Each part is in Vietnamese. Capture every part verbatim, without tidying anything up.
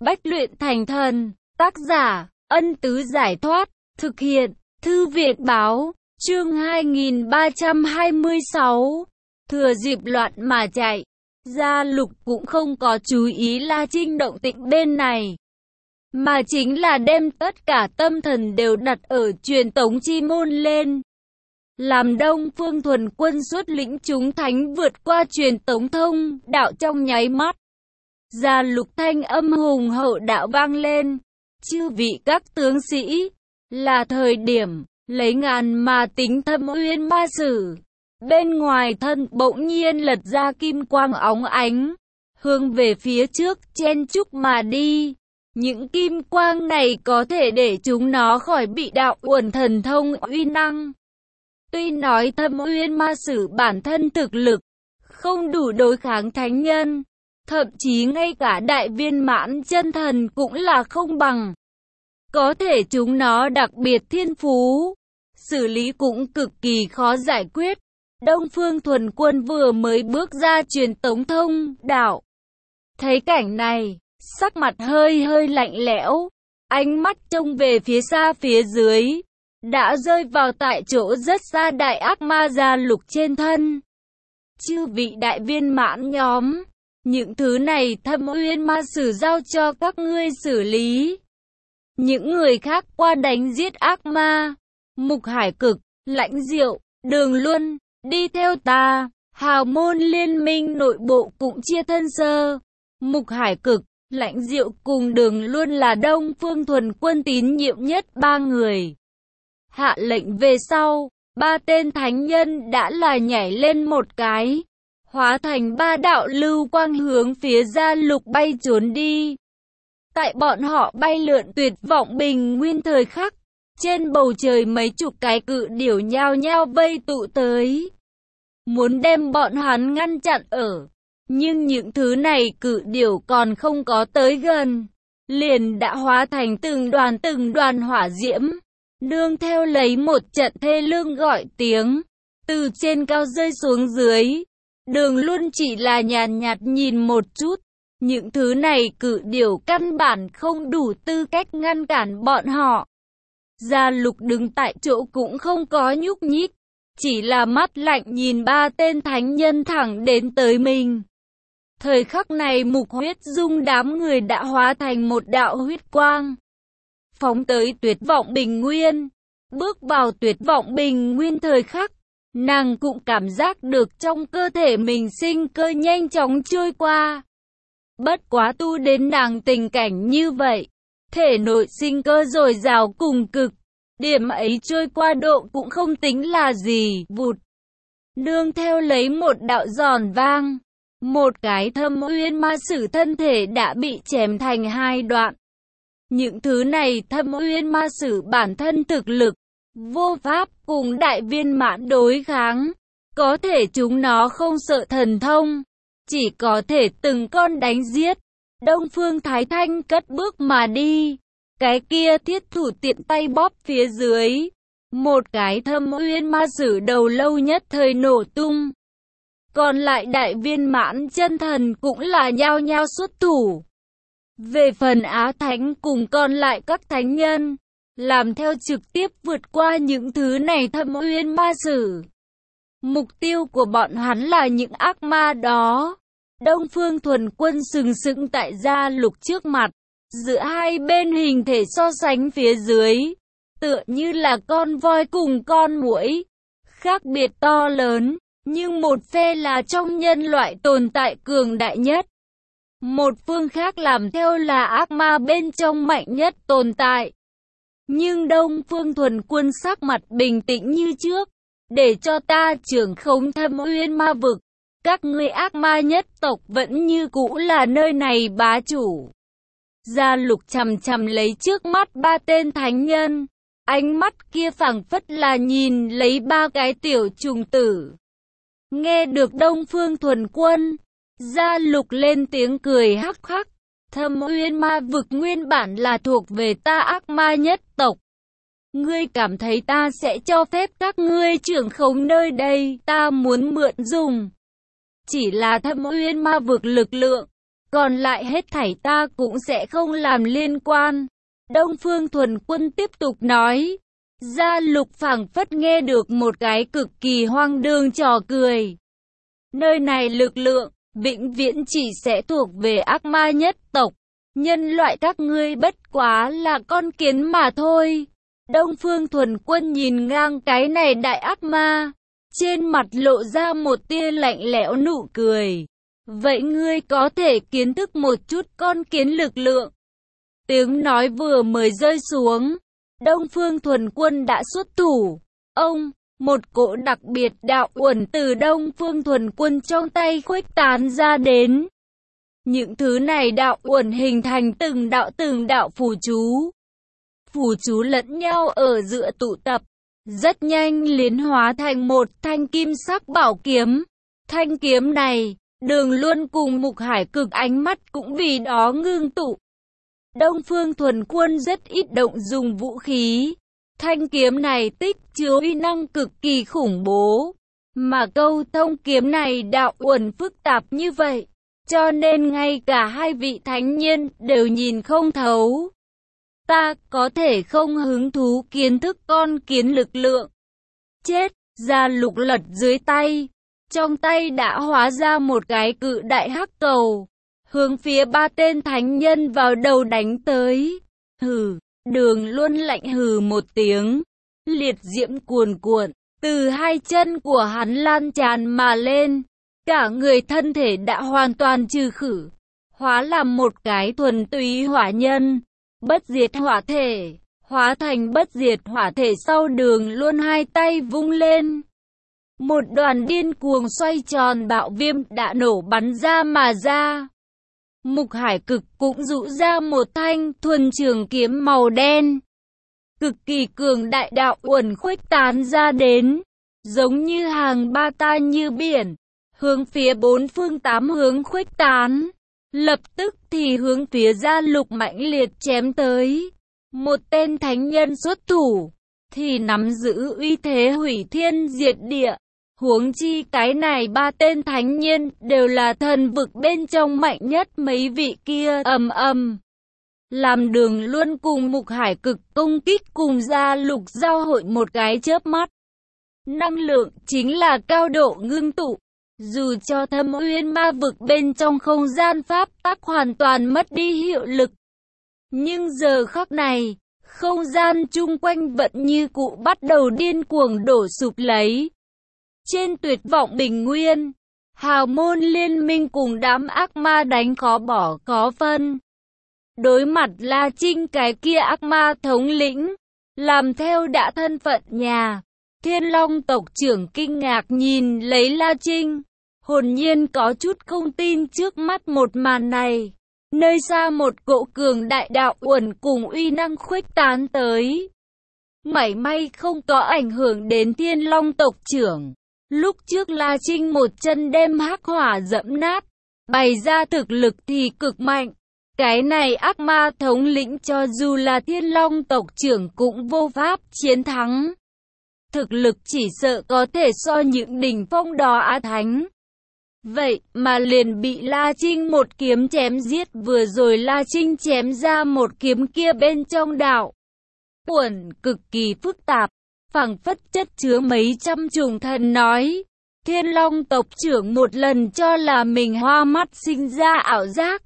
Bách luyện thành thần. Tác giả, Ân Tứ Giải Thoát. Thực hiện, Thư Việt Báo. Chương hai nghìn ba trăm hai mươi sáu. Thừa dịp loạn mà chạy. Gia Lục cũng không có chú ý La Trinh động tĩnh bên này, mà chính là đem tất cả tâm thần đều đặt ở truyền tống chi môn lên. Làm Đông Phương Thuần Quân xuất lĩnh chúng thánh vượt qua truyền tống thông đạo trong nháy mắt, Gia Lục thanh âm hùng hậu đạo vang lên: chư vị các tướng sĩ, là thời điểm lấy ngàn mà tính Thâm Uyên Ma Sử. Bên ngoài thân bỗng nhiên lật ra kim quang óng ánh, hướng về phía trước chen chúc mà đi. Những kim quang này có thể để chúng nó khỏi bị đạo uẩn thần thông uy năng. Tuy nói Thâm Uyên Ma Sử bản thân thực lực không đủ đối kháng thánh nhân, thậm chí ngay cả đại viên mãn chân thần cũng là không bằng. Có thể chúng nó đặc biệt thiên phú, xử lý cũng cực kỳ khó giải quyết. Đông Phương Thuần Quân vừa mới bước ra truyền tống thông đạo, thấy cảnh này, sắc mặt hơi hơi lạnh lẽo, ánh mắt trông về phía xa phía dưới, đã rơi vào tại chỗ rất xa đại ác ma Gia Lục trên thân. Chư vị đại viên mãn nhóm, những thứ này Thâm Uyên Ma Sử giao cho các ngươi xử lý. Những người khác qua đánh giết ác ma. Mục Hải Cực, Lãnh Diệu, Đường Luân, đi theo ta. Hào môn liên minh nội bộ cũng chia thân sơ. Mục Hải Cực, Lãnh Diệu cùng Đường Luân là Đông Phương Thuần Quân tín nhiệm nhất ba người. Hạ lệnh về sau, ba tên thánh nhân đã là nhảy lên một cái, hóa thành ba đạo lưu quang hướng phía Gia Lục bay trốn đi. Tại bọn họ bay lượn tuyệt vọng bình nguyên thời khắc, trên bầu trời mấy chục cái cự điểu nhao nhao vây tụ tới, muốn đem bọn hắn ngăn chặn ở. Nhưng những thứ này cự điểu còn không có tới gần, liền đã hóa thành từng đoàn từng đoàn hỏa diễm, nương theo lấy một trận thê lương gọi tiếng, từ trên cao rơi xuống dưới. Đường Luân chỉ là nhàn nhạt nhìn một chút, những thứ này cự điểu căn bản không đủ tư cách ngăn cản bọn họ. Gia Lục đứng tại chỗ cũng không có nhúc nhích, chỉ là mắt lạnh nhìn ba tên thánh nhân thẳng đến tới mình. Thời khắc này Mục Huyết Dung đám người đã hóa thành một đạo huyết quang, phóng tới tuyệt vọng bình nguyên. Bước vào tuyệt vọng bình nguyên thời khắc, nàng cũng cảm giác được trong cơ thể mình sinh cơ nhanh chóng trôi qua. Bất quá tu đến nàng tình cảnh như vậy, thể nội sinh cơ dồi dào cùng cực, điểm ấy trôi qua độ cũng không tính là gì. Vụt, nương theo lấy một đạo giòn vang, một cái Thâm Uyên Ma Sử thân thể đã bị chém thành hai đoạn. Những thứ này Thâm Uyên Ma Sử bản thân thực lực vô pháp cùng đại viên mãn đối kháng, có thể chúng nó không sợ thần thông, chỉ có thể từng con đánh giết. Đông Phương Thái Thanh cất bước mà đi, cái kia thiết thủ tiện tay bóp phía dưới, một cái Thâm Uyên Ma Sử đầu lâu nhất thời nổ tung. Còn lại đại viên mãn chân thần cũng là nhao nhao xuất thủ. Về phần Á Thánh cùng còn lại các thánh nhân, làm theo trực tiếp vượt qua những thứ này Thâm Uyên Ma Sử. Mục tiêu của bọn hắn là những ác ma đó. Đông Phương Thuần Quân sừng sững tại Gia Lục trước mặt, giữa hai bên hình thể so sánh phía dưới, tựa như là con voi cùng con muỗi, khác biệt to lớn, nhưng một phe là trong nhân loại tồn tại cường đại nhất, một phương khác làm theo là ác ma bên trong mạnh nhất tồn tại. Nhưng Đông Phương Thuần Quân sắc mặt bình tĩnh như trước, để cho ta trưởng khống Thâm Uyên Ma Vực. Các ngươi ác ma nhất tộc vẫn như cũ là nơi này bá chủ. Gia Lục chằm chằm lấy trước mắt ba tên thánh nhân, ánh mắt kia phảng phất là nhìn lấy ba cái tiểu trùng tử. Nghe được Đông Phương Thuần Quân, Gia Lục lên tiếng cười hắc hắc. Thâm Uyên Ma Vực nguyên bản là thuộc về ta ác ma nhất tộc. Ngươi cảm thấy ta sẽ cho phép các ngươi trưởng khống nơi đây? Ta muốn mượn dùng chỉ là Thâm Uyên Ma Vực lực lượng, còn lại hết thảy ta cũng sẽ không làm liên quan. Đông Phương Thuần Quân tiếp tục nói. Gia Lục phảng phất nghe được một cái cực kỳ hoang đường trò cười. Nơi này lực lượng, vĩnh viễn chỉ sẽ thuộc về ác ma nhất tộc. Nhân loại các ngươi bất quá là con kiến mà thôi. Đông Phương Thuần Quân nhìn ngang cái này đại ác ma. Trên mặt lộ ra một tia lạnh lẽo nụ cười. Vậy ngươi có thể kiến thức một chút con kiến lực lượng. Tiếng nói vừa mới rơi xuống. Đông Phương Thuần Quân đã xuất thủ. Ông, một cỗ đặc biệt đạo uẩn từ Đông Phương Thuần Quân trong tay khuếch tán ra đến. Những thứ này đạo uẩn hình thành từng đạo từng đạo phù chú. Phù chú lẫn nhau ở giữa tụ tập. Rất nhanh liền hóa thành một thanh kim sắc bảo kiếm. Thanh kiếm này, Đường Luân cùng Mục Hải Cực ánh mắt cũng vì đó ngưng tụ. Đông Phương Thuần Quân rất ít động dùng vũ khí. Thanh kiếm này tích chứa uy năng cực kỳ khủng bố. Mà câu thông kiếm này đạo uẩn phức tạp như vậy. Cho nên ngay cả hai vị thánh nhân đều nhìn không thấu. Ta có thể không hứng thú kiến thức con kiến lực lượng. Chết, Gia Lục lật dưới tay. Trong tay đã hóa ra một cái cự đại hắc cầu. Hướng phía ba tên thánh nhân vào đầu đánh tới. Hừ, Đường Luân lạnh hừ một tiếng. Liệt diễm cuồn cuộn, từ hai chân của hắn lan tràn mà lên. Cả người thân thể đã hoàn toàn trừ khử. Hóa làm một cái thuần túy hỏa nhân. Bất diệt hỏa thể. Hóa thành bất diệt hỏa thể sau Đường Luân hai tay vung lên. Một đoàn điên cuồng xoay tròn bạo viêm đã nổ bắn ra mà ra. Mục Hải Cực cũng rũ ra một thanh thuần trường kiếm màu đen. Cực kỳ cường đại đạo uẩn khuếch tán ra đến. Giống như hàng ba ta như biển. Hướng phía bốn phương tám hướng khuếch tán. Lập tức thì hướng phía Gia Lục mãnh liệt chém tới. Một tên thánh nhân xuất thủ. Thì nắm giữ uy thế hủy thiên diệt địa. Huống chi cái này ba tên thánh nhân đều là thần vực bên trong mạnh nhất mấy vị kia ầm ầm. Làm Đường Luân cùng Mục Hải Cực công kích cùng Gia Lục giao hội một cái chớp mắt. Năng lượng chính là cao độ ngưng tụ. Dù cho Thâm Uyên ma vực bên trong không gian pháp tắc hoàn toàn mất đi hiệu lực. Nhưng giờ khắc này, không gian chung quanh vẫn như cũ bắt đầu điên cuồng đổ sụp lấy. Trên tuyệt vọng bình nguyên, hào môn liên minh cùng đám ác ma đánh khó bỏ khó phân. Đối mặt La Trinh cái kia ác ma thống lĩnh, làm theo đã thân phận nhà. Thiên Long tộc trưởng kinh ngạc nhìn lấy La Trinh, hồn nhiên có chút không tin trước mắt một màn này. Nơi xa một cỗ cường đại đạo uẩn cùng uy năng khuếch tán tới. Mảy may không có ảnh hưởng đến Thiên Long tộc trưởng. Lúc trước La Trinh một chân đem hắc hỏa dẫm nát, bày ra thực lực thì cực mạnh. Cái này ác ma thống lĩnh cho dù là Thiên Long tộc trưởng cũng vô pháp chiến thắng. Thực lực chỉ sợ có thể so những đỉnh phong đó á thánh. Vậy mà liền bị La Trinh một kiếm chém giết. Vừa rồi La Trinh chém ra một kiếm kia bên trong đạo uẩn cực kỳ phức tạp, phảng phất chất chứa mấy trăm trùng thần nói. Thiên Long tộc trưởng một lần cho là mình hoa mắt sinh ra ảo giác.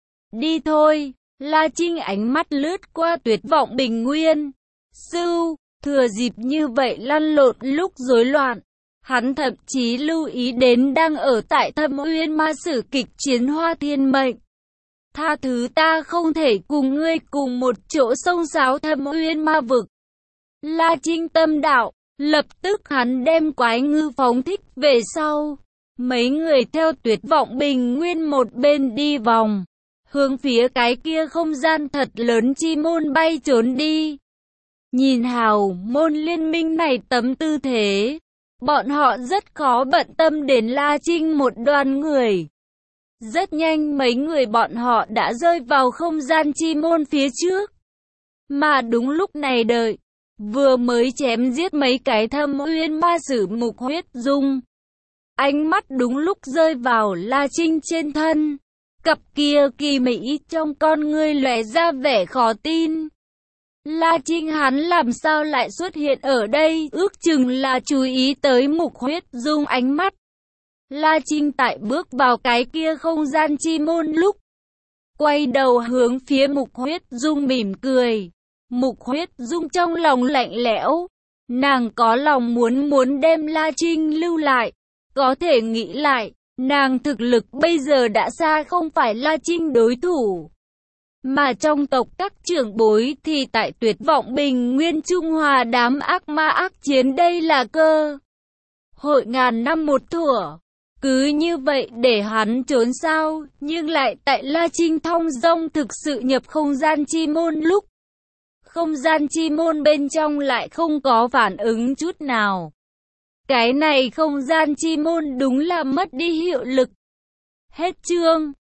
Đi thôi, La Trinh ánh mắt lướt qua tuyệt vọng bình nguyên. Sưu, thừa dịp như vậy lăn lộn lúc rối loạn. Hắn thậm chí lưu ý đến đang ở tại Thâm Uyên ma sử kịch chiến Hoa Thiên Mệnh. Tha thứ ta không thể cùng ngươi cùng một chỗ xông xáo Thâm Uyên ma vực. La Trinh tâm đạo, lập tức hắn đem quái ngư phóng thích về sau. Mấy người theo tuyệt vọng bình nguyên một bên đi vòng, hướng phía cái kia không gian thật lớn chi môn bay trốn đi. Nhìn hào môn liên minh này tấm tư thế, bọn họ rất khó bận tâm đến La Trinh một đoàn người. Rất nhanh mấy người bọn họ đã rơi vào không gian chi môn phía trước. Mà đúng lúc này đợi, vừa mới chém giết mấy cái Thâm Uyên ma sử Mục Huyết Dung. Ánh mắt đúng lúc rơi vào La Trinh trên thân. Cặp kia kỳ mỹ trong con ngươi lóe ra vẻ khó tin. La Trinh hắn làm sao lại xuất hiện ở đây, ước chừng là chú ý tới Mục Huyết Dung ánh mắt. La Trinh tại bước vào cái kia không gian chi môn lúc quay đầu hướng phía Mục Huyết Dung mỉm cười. Mục Huyết Dung trong lòng lạnh lẽo, nàng có lòng muốn muốn đem La Trinh lưu lại, có thể nghĩ lại, nàng thực lực bây giờ đã xa không phải La Trinh đối thủ. Mà trong tộc các trưởng bối thì tại tuyệt vọng bình nguyên Trung Hòa đám ác ma ác chiến đây là cơ hội ngàn năm một thủa. Cứ như vậy để hắn trốn sao, nhưng lại tại La Trinh thong dong thực sự nhập không gian chi môn lúc không gian chi môn bên trong lại không có phản ứng chút nào. Cái này không gian chi môn đúng là mất đi hiệu lực. Hết chương.